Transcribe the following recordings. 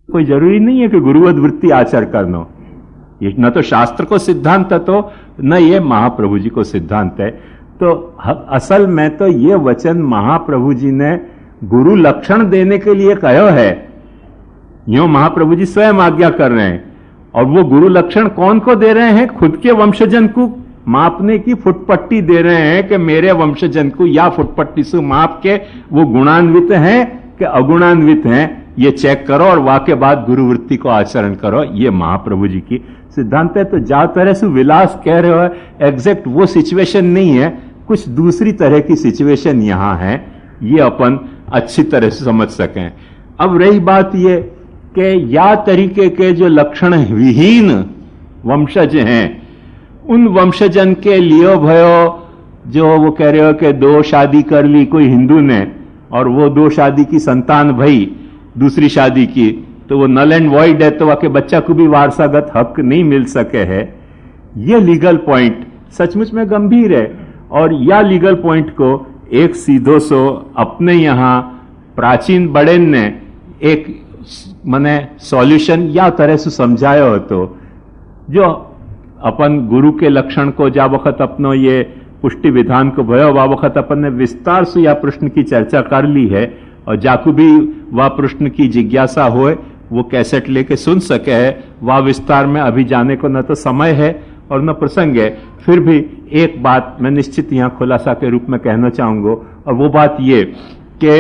कोई जरूरी नहीं है कि गुरुवद वृत्ति आचर करना। ये न तो शास्त्र को सिद्धांत है, तो न ये महाप्रभु जी को सिद्धांत है। तो असल में तो ये वचन महाप्रभु जी ने गुरु लक्षण देने के लिए कहो है। यूं महाप्रभु जी स्वयं आज्ञा कर रहे हैं, और वो गुरु लक्षण कौन को दे रहे हैं? खुद के वंशजन को मापने की फुटपट्टी दे रहे हैं कि मेरे वंशजन को या फुटपट्टी से माप के वो गुणान्वित हैं कि अगुणान्वित हैं, ये चेक करो और वाक्य बाद गुरुवृत्ति को आचरण करो। ये महाप्रभु जी की सिद्धांत है। तो जा तरह से विलास कह रहे हो, एग्जैक्ट वो सिचुएशन नहीं है, कुछ दूसरी तरह की सिचुएशन यहां है, ये अपन अच्छी तरह से समझ सकें। अब रही बात ये कि या तरीके के जो लक्षण विहीन वंशज हैं, उन वंशजन के लियो भयो, जो वो कह रहे हो कि 2 शादी कर ली कोई हिंदू ने, और वो 2 शादी की संतान भई दूसरी शादी की, तो वो नल एंड वॉइड है, तो वाके बच्चा को भी वारसागत हक नहीं मिल सके है। ये लीगल पॉइंट सचमुच में गंभीर है। और या लीगल पॉइंट को एक सीधो सो अपने यहां प्राचीन बड़ेन ने एक मने सॉल्यूशन या तरह से समझाया हो, तो जो अपन गुरु के लक्षण को जा वक्त अपनो ये पुष्टि विधान को भयो, वा वक्त अपन ने विस्तार से या प्रश्न की चर्चा कर ली है, और जाकू भी वह प्रश्न की जिज्ञासा होए वो कैसेट लेके सुन सके है। वह विस्तार में अभी जाने को न तो समय है और न प्रसंग है। फिर भी एक बात मैं निश्चित यहां खुलासा के रूप में कहना चाहूंगा, और वो बात ये कि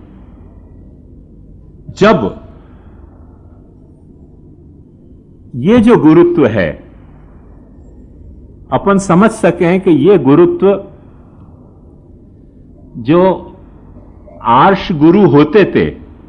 जब ये जो गुरुत्व है अपन समझ सकें कि ये गुरुत्व जो आर्ष गुरु होते थे,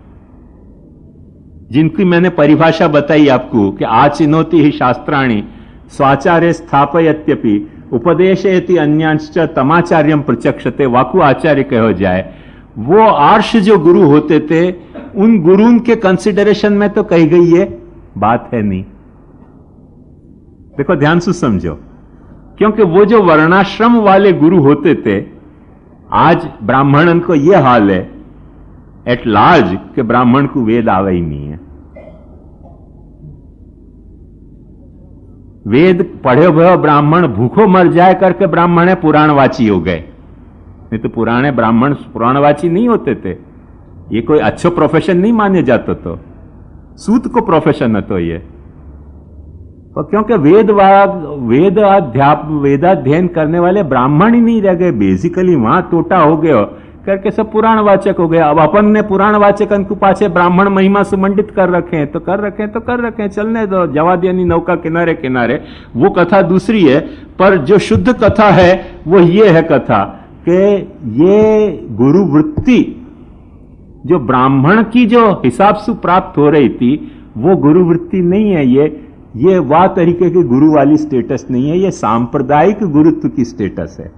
जिनकी मैंने परिभाषा बताई आपको कि आचिनोति ही शास्त्राणि स्वाचार्य स्थापयत्यपि उपदेशयति अन्यांश्च तमाचार्यम प्रचक्षते, वाकु आचार्य कहो जाए। वो आर्ष जो गुरु होते थे, उन गुरुओं के कंसिडरेशन में तो कही गई ये बात है नहीं। देखो ध्यान से समझो, क्योंकि वो जो वर्णाश्रम वाले गुरु होते थे, आज ब्राह्मणन को यह हाल है एट लार्ज कि ब्राह्मण को वेद आवे ही नहीं है। वेद पढ़े हुए ब्राह्मण भूखों मर जाए करके ब्राह्मण है पुराणवाची हो गए, नहीं तो पुराने ब्राह्मण पुराणवाची नहीं होते थे। ये कोई अच्छो प्रोफेशन नहीं माने जाता, तो सूत को प्रोफेशन है तो ये, तो क्योंकि वेदाध्ययन करने वाले ब्राह्मण ही नहीं रह गए, बेसिकली वहां टोटा हो गए करके सब पुराणवाचक हो गए। अब अपन ने पुराणवाचकन को पाछे ब्राह्मण महिमा से मंडित कर रखे हैं, तो कर रखे हैं, चलने दो, जवादियानी नौका किनारे किनारे, वो कथा दूसरी है। पर जो शुद्ध कथा है वो ये है कथा कि ये गुरुवृत्ति जो ब्राह्मण की जो हिसाब से प्राप्त हो रही थी, वो गुरुवृत्ति नहीं है। ये वाह तरीके की गुरु वाली स्टेटस नहीं है, ये सांप्रदायिक गुरुत्व की स्टेटस है।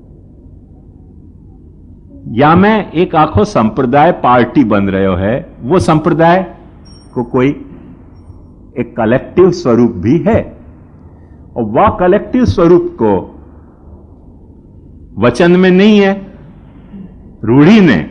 या मैं एक आखो संप्रदाय पार्टी बन रहे है, वो संप्रदाय को कोई एक कलेक्टिव स्वरूप भी है, और वह कलेक्टिव स्वरूप को वचन में नहीं है, रूढ़ी ने।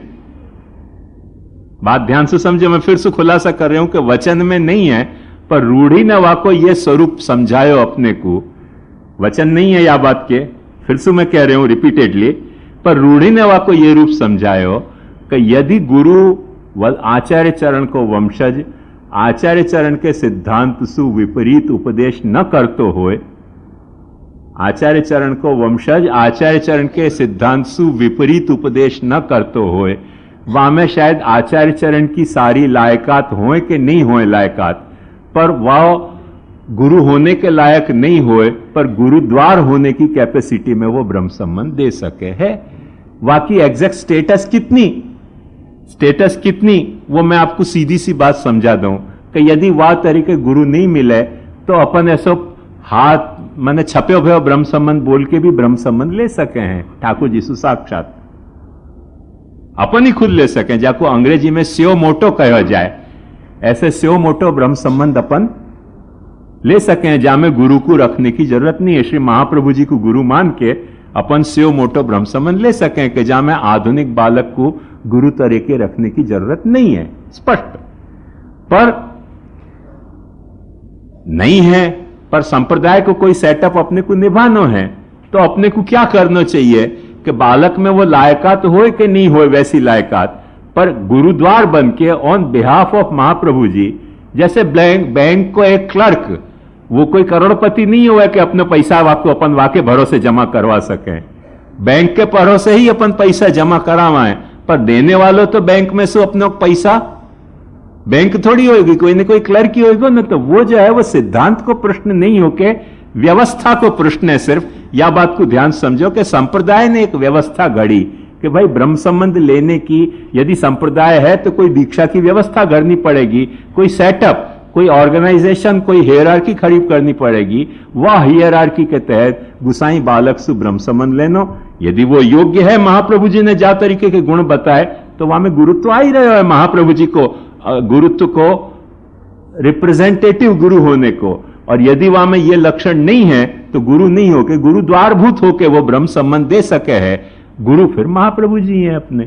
बात ध्यान से समझो, मैं फिर से खुलासा कर रहा हूं कि वचन में नहीं है, पर रूढ़ी ने वाको यह स्वरूप समझायो अपने को। वचन नहीं है या बात के, फिर से मैं कह रहा हूं रिपीटेडली, पर रूढ़ी ने वाको यह रूप समझायो कि यदि गुरु आचार्य चरण को वंशज आचार्य चरण के सिद्धांत सु विपरीत उपदेश न करतो होए, आचार्य चरण को वंशज आचार्य चरण के सिद्धांत सु विपरीत उपदेश न करतो होए, वहां में शायद आचार्य चरण की सारी लायकात होए कि नहीं होए लायकात, पर वह गुरु होने के लायक नहीं होए, पर गुरुद्वार होने की कैपेसिटी में वो ब्रह्म संबंध दे सके है। वाकई एग्जैक्ट स्टेटस कितनी वो मैं आपको सीधी सी बात समझा दूं कि यदि वह तरीके गुरु नहीं मिले तो अपन ऐसो हाथ मैंने छपे हुए ब्रह्म संबंध बोल के भी ब्रह्म संबंध ले सके हैं। ठाकुर जी साक्षात अपन ही खुद ले सके, जाको अंग्रेजी में स्यो मोटो कहा जाए, ऐसे स्यो मोटो ब्रह्म संबंध अपन ले सके, जहां में गुरु को रखने की जरूरत नहीं है। श्री महाप्रभु जी को गुरु मान के अपन स्यो मोटो ब्रह्म संबंध ले सके, कि जहां में आधुनिक बालक को गुरु तरीके रखने की जरूरत नहीं है, स्पष्ट। पर नहीं है, पर संप्रदाय को कोई सेटअप अपने को निभाना है, तो अपने को क्या करना चाहिए कि बालक में वो लायकात हो कि नहीं हो, वैसी लायकात, पर गुरुद्वार बन के on behalf of Mahaprabhu ji, जैसे बैंक को एक क्लर्क, वो कोई करोड़पति नहीं हुआ कि अपने पैसा वाको अपन वाके भरोसे जमा करवा सके, बैंक के भरोसे ही अपन पैसा जमा करावाएं, पर देने वालों तो बैंक में से अपना पैसा, बैंक थोड़ी होगी, कोई ना कोई क्लर्क ही होगा ना। तो वो जो है वो सिद्धांत को प्रश्न नहीं होके व्यवस्था को प्रश्न है सिर्फ। या बात को ध्यान समझो कि संप्रदाय ने एक व्यवस्था गढ़ी कि भाई ब्रह्म संबंध लेने की यदि संप्रदाय है तो कोई दीक्षा की व्यवस्था करनी पड़ेगी, कोई सेटअप, कोई ऑर्गेनाइजेशन, कोई हियरार्की खड़ी करनी पड़ेगी। वह हियरार्की के तहत गुसाई बालक सु ब्रह्म संबंध लेनो, यदि वो योग्य है, महाप्रभु जी ने जा तरीके के गुण बताए, तो वहां में गुरुत्व आ ही रहे है महाप्रभु जी को, गुरुत्व को, रिप्रेजेंटेटिव गुरु होने को। और यदि वहां में ये लक्षण नहीं है तो गुरु नहीं होके, गुरु द्वारभूत होके वो ब्रह्म संबंध दे सके है। गुरु फिर महाप्रभु जी हैं अपने।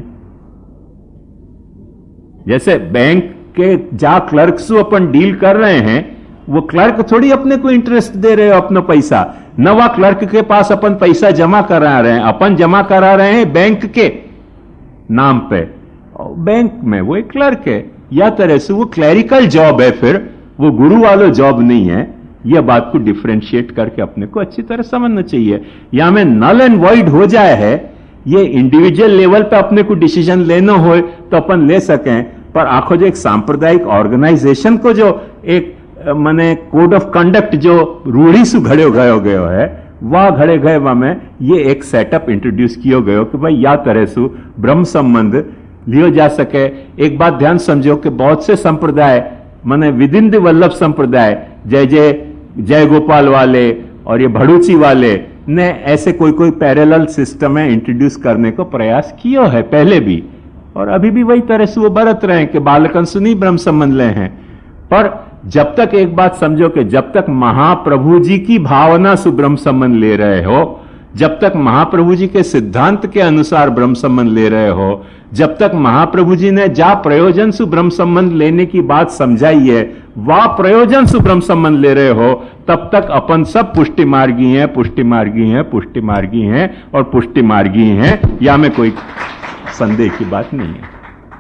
जैसे बैंक के जा क्लर्क से अपन डील कर रहे हैं, वो क्लर्क थोड़ी अपने को इंटरेस्ट दे रहे हो अपना पैसा, न वह क्लर्क के पास अपन पैसा जमा करा रहे हैं, अपन जमा करा रहे हैं बैंक के नाम पे, और बैंक में वो एक क्लर्क है। या तरह से वो क्लैरिकल जॉब है, फिर वो गुरु वाला जॉब नहीं है। यह बात को डिफरेंशिएट करके अपने को अच्छी तरह समझना चाहिए। या में नल एंड वॉइड हो जाए है, ये इंडिविजुअल लेवल पे अपने को डिसीजन लेना हो तो अपन ले सकें, पर आखो जो एक सांप्रदायिक ऑर्गेनाइजेशन को जो एक माने कोड ऑफ कंडक्ट जो रूढ़ी से घड़े गयो है, वह घड़े गए वहां में ये एक सेटअप इंट्रोड्यूस किया गयो कि भाई या तरह से ब्रह्म संबंध लियो जा सके। एक बात ध्यान समझो कि बहुत से संप्रदाय माने विद इन द वल्लभ संप्रदाय, जय गोपाल वाले और ये भड़ूची वाले ने ऐसे कोई पैरेलल सिस्टम है इंट्रोड्यूस करने को प्रयास किया है पहले भी, और अभी भी वही तरह से वो बरत रहे हैं कि बालकन से नहीं ब्रह्म संबंध ले हैं। पर जब तक एक बात समझो कि जब तक महाप्रभु जी की भावना से ब्रह्म संबंध ले रहे हो, जब तक महाप्रभु जी के सिद्धांत के अनुसार ब्रह्म संबंध ले रहे हो, जब तक महाप्रभु जी ने जा प्रयोजन से ब्रह्म संबंध लेने की बात समझाई है, वह प्रयोजन से ब्रह्म संबंध ले रहे हो, तब तक अपन सब पुष्टि मार्गी हैं, पुष्टि मार्गी हैं, पुष्टि मार्गी हैं और पुष्टि मार्गी हैं। या में कोई संदेह की बात नहीं है।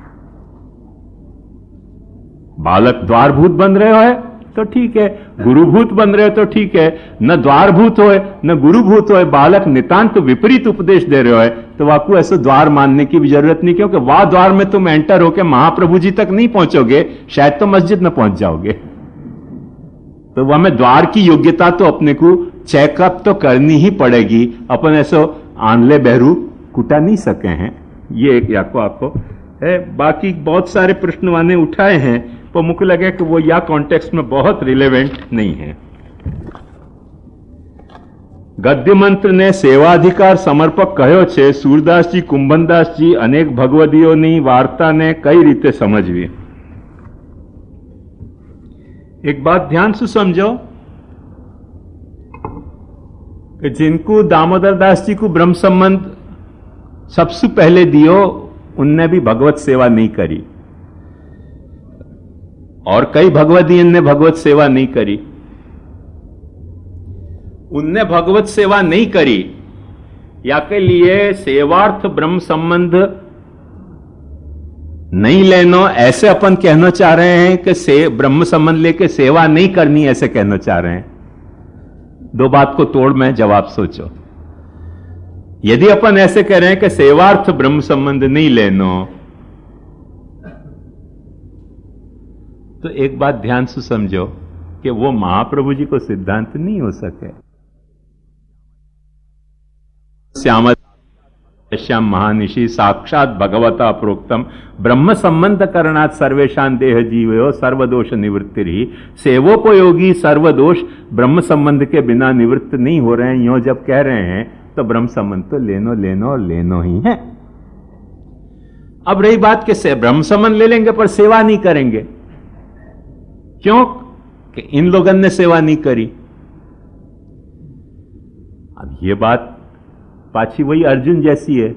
बालक द्वारभूत बन रहे हो तो ठीक है, गुरुभूत बन रहे हो तो ठीक है, न द्वारभूत होए न गुरुभूत होए, बालक नितांत विपरीत उपदेश दे रहे हो तो वाकू ऐसे द्वार मानने की भी जरूरत नहीं, क्योंकि वह द्वार में तुम एंटर होके महाप्रभु जी तक नहीं पहुंचोगे, शायद तो मस्जिद में पहुंच जाओगे। तो वह में द्वार की योग्यता तो अपने को चेकअप तो करनी ही पड़ेगी। अपन ऐसे आंधले बहरू कुटा नहीं सके हैं, ये एक याको आपको है। बाकी बहुत सारे प्रश्न वाने उठाए हैं, पर मुझे लगे कि वो या कॉन्टेक्स्ट में बहुत रिलेवेंट नहीं है। गद्य मंत्र ने सेवाधिकार समर्पक कहो छे, सूरदास जी, कुंभनदास जी अनेक भगवदीओनी वार्ता ने कई रीते समझवी। एक बात ध्यान से समझो कि जिनको दामोदर दास जी को ब्रह्म संबंध सबसे पहले दियो, उनने भी भगवत सेवा नहीं करी, और कई भगवदीयन ने भगवत सेवा नहीं करी। उनने भगवत सेवा नहीं करी या के लिए सेवार्थ ब्रह्म संबंध नहीं लेनो, ऐसे अपन कहना चाह रहे हैं कि ब्रह्म संबंध लेके सेवा नहीं करनी, ऐसे कहना चाह रहे हैं। दो बात को तोड़ में जवाब सोचो। यदि अपन ऐसे कह रहे हैं कि सेवार्थ ब्रह्म संबंध नहीं लेनो, तो एक बात ध्यान से समझो कि वो महाप्रभु जी को सिद्धांत नहीं हो सके। श्याम महानिशि साक्षात भगवता प्रोक्तम ब्रह्म संबंध करणात् सर्वेशान देह जीवयो सर्वदोष निवृत्ति ही। सेवोपयोगी सर्वदोष ब्रह्म संबंध के बिना निवृत्त नहीं हो रहे हैं, यो जब कह रहे हैं तो ब्रह्म संबंध तो लेनो लेनो और लेनो ही है। अब रही बात कि ब्रह्म संबंध ले लेंगे पर सेवा नहीं करेंगे, क्यों कि इन लोगों ने सेवा नहीं करी। अब ये बात पाछी वही अर्जुन जैसी है।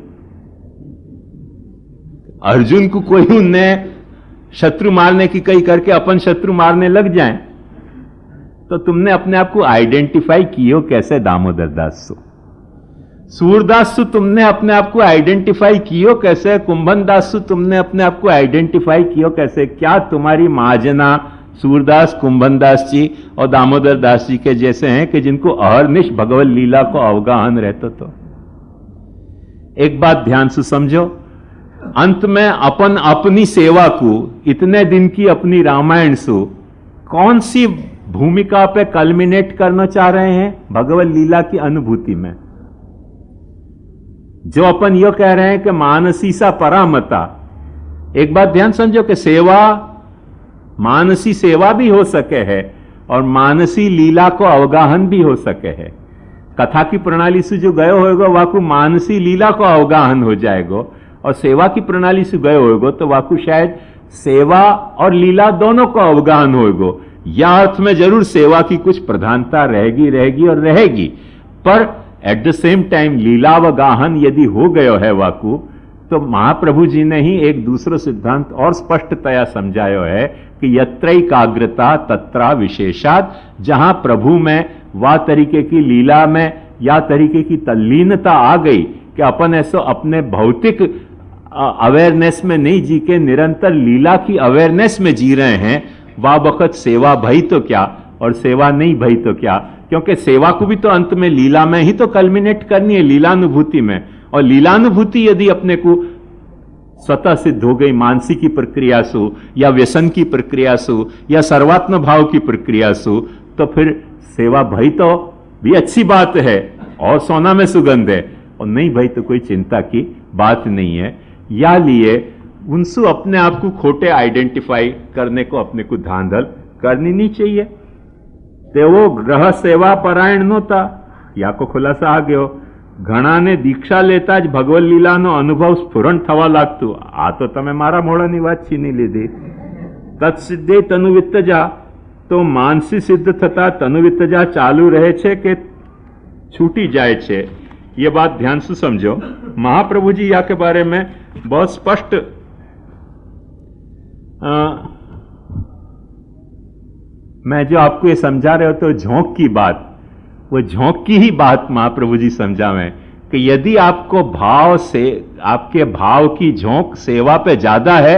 अर्जुन को कोई उनने शत्रु मारने की कई करके अपन शत्रु मारने लग जाएं, तो तुमने अपने आप को आइडेंटिफाई कियो कैसे दामोदर दास सो? सूरदास तुमने अपने आप को आइडेंटिफाई कियो कैसे? कुंभन दास तुमने अपने आप को आइडेंटिफाई कियो कैसे? क्या तुम्हारी माजना सूरदास, कुंभन दास जी और दामोदर दास जी के जैसे हैं कि जिनको अहर्निश भगवत लीला को अवगाहन रहते? तो एक बात ध्यान से समझो, अंत में अपन अपनी सेवा को इतने दिन की अपनी रामायण से कौन सी भूमिका पे कल्मिनेट करना चाह रहे हैं? भगवत लीला की अनुभूति में। जो अपन यो कह रहे हैं कि मानसी सा परामता, एक बात ध्यान समझो कि सेवा, मानसी सेवा भी हो सके है और मानसी लीला को अवगाहन भी हो सके है। कथा की प्रणाली से जो गए होएगो वाकु मानसी लीला को अवगाहन हो जाएगो, और सेवा की प्रणाली से गए होएगो तो वाकु शायद सेवा और लीला दोनों को अवगाहन होएगो। या अर्थ में जरूर सेवा की कुछ प्रधानता रहेगी और रहेगी, पर एट द सेम टाइम लीलावगाहन यदि हो गयो है वाकु, तो महाप्रभु जी ने ही एक दूसरा सिद्धांत और स्पष्टतया समझायो है कि यत्रैकाग्रता तत्रा विशेषात। जहां प्रभु में वा तरीके की लीला में या तरीके की तल्लीनता आ गई कि अपन ऐसा अपने भौतिक अवेयरनेस में नहीं जी के निरंतर लीला की अवेयरनेस में जी रहे हैं, वह वक्त सेवा भई तो क्या और सेवा नहीं भई तो क्या? क्योंकि सेवा को भी तो अंत में लीला में ही तो कल्मिनेट करनी है, लीलानुभूति में। और लीलानुभूति यदि अपने को स्वतः सिद्ध हो गई मानसी की प्रक्रिया सु या व्यसन की प्रक्रिया सु या सर्वात्म भाव की प्रक्रिया सु, तो फिर सेवा भई तो भी अच्छी बात है और सोना में सुगंध है, और नहीं भई तो कोई चिंता की बात नहीं है। या लिए उनसे अपने आप को खोटे आइडेंटिफाई करने को अपने को धांधल करनी नहीं चाहिए। ते वो ग्रह सेवा परायण नोता, या को खुलासा आ गयो, घणा ने दीक्षा लेता ज भगवत लीला नो अनुभव स्फुरण थवा लागतु। आ तो तमे मारा मोड़ानी बात छीनी लीधी। तत्सिद्धे तनुवित्तजा, तो मानसी सिद्ध थता तनुवित्तजा चालू रहे छे के छूटी जाए छे? ये बात ध्यान से समझो। महाप्रभु जी या के बारे में बहुत स्पष्ट मैं जो आपको ये समझा रहे हो तो झोंक की बात, वो झोंक की ही बात महाप्रभु जी समझावें कि यदि आपको भाव से, आपके भाव की झोंक सेवा पे ज्यादा है,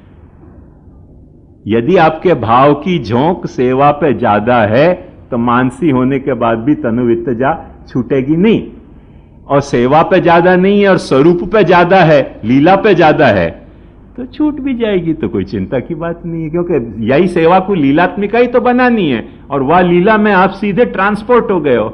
यदि आपके भाव की झोंक सेवा पे ज्यादा है, तो मानसी होने के बाद भी तनुवित्तजा छूटेगी नहीं। और सेवा पे ज्यादा नहीं है और स्वरूप पे ज्यादा है, लीला पे ज्यादा है, तो छूट भी जाएगी, तो कोई चिंता की बात नहीं है। क्योंकि यही सेवा को लीलात्मिका ही तो बनानी है, और वह लीला में आप सीधे ट्रांसपोर्ट हो गए हो।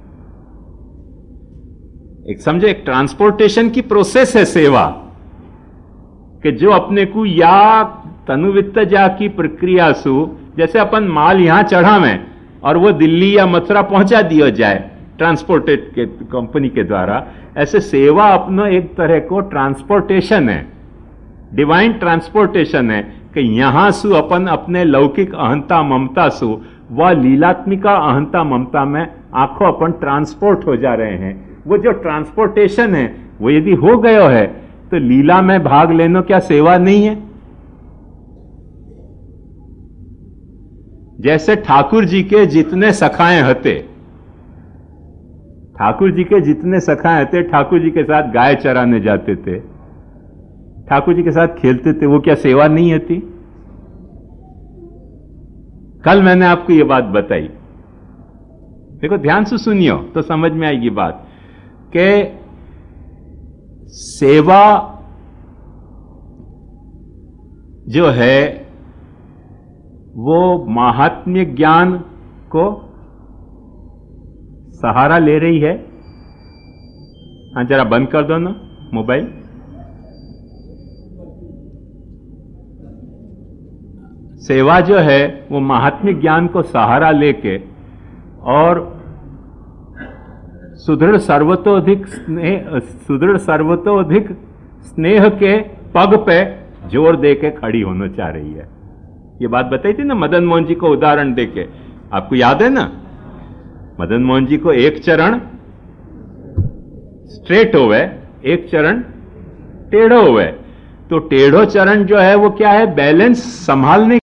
एक समझे, एक ट्रांसपोर्टेशन की प्रोसेस है सेवा, कि जो अपने को या तनुवित्तजा की प्रक्रिया सु, जैसे अपन माल यहां चढ़ावें और वो दिल्ली या मथुरा पहुंचा दिया जाए ट्रांसपोर्टेड के कंपनी के द्वारा, ऐसे सेवा अपना एक तरह को ट्रांसपोर्टेशन है, डिवाइन ट्रांसपोर्टेशन है, कि यहां सु अपन अपने लौकिक अहंता ममता सु व लीलात्मिका अहंता ममता में आंखों अपन ट्रांसपोर्ट हो जा रहे हैं। वो जो ट्रांसपोर्टेशन है वो यदि हो गया है, तो लीला में भाग लेना क्या सेवा नहीं है? जैसे ठाकुर जी के जितने सखाए हते, ठाकुर जी के जितने सखाए हते, ठाकुर जी के साथ गाय चराने जाते थे, ठाकुर जी के साथ खेलते थे, वो क्या सेवा नहीं होती? कल मैंने आपको ये बात बताई, देखो ध्यान से सुनियो तो समझ में आएगी बात, कि सेवा जो है वो महात्म्य ज्ञान को सहारा ले रही है। हाँ, जरा बंद कर दो ना मोबाइल। सेवा जो है वो महात्म्य ज्ञान को सहारा लेके और सुदृढ़ सर्वतोधिक स्नेह के पग पे जोर दे के खड़ी होना चाह रही है। ये बात बताई थी ना मदन मोहन जी को उदाहरण देके, आपको याद है ना? मदन मोहन जी को एक चरण स्ट्रेट होवे, एक चरण टेढ़ो होवे, तो टेढ़ो चरण जो है वो क्या है? बैलेंस संभालने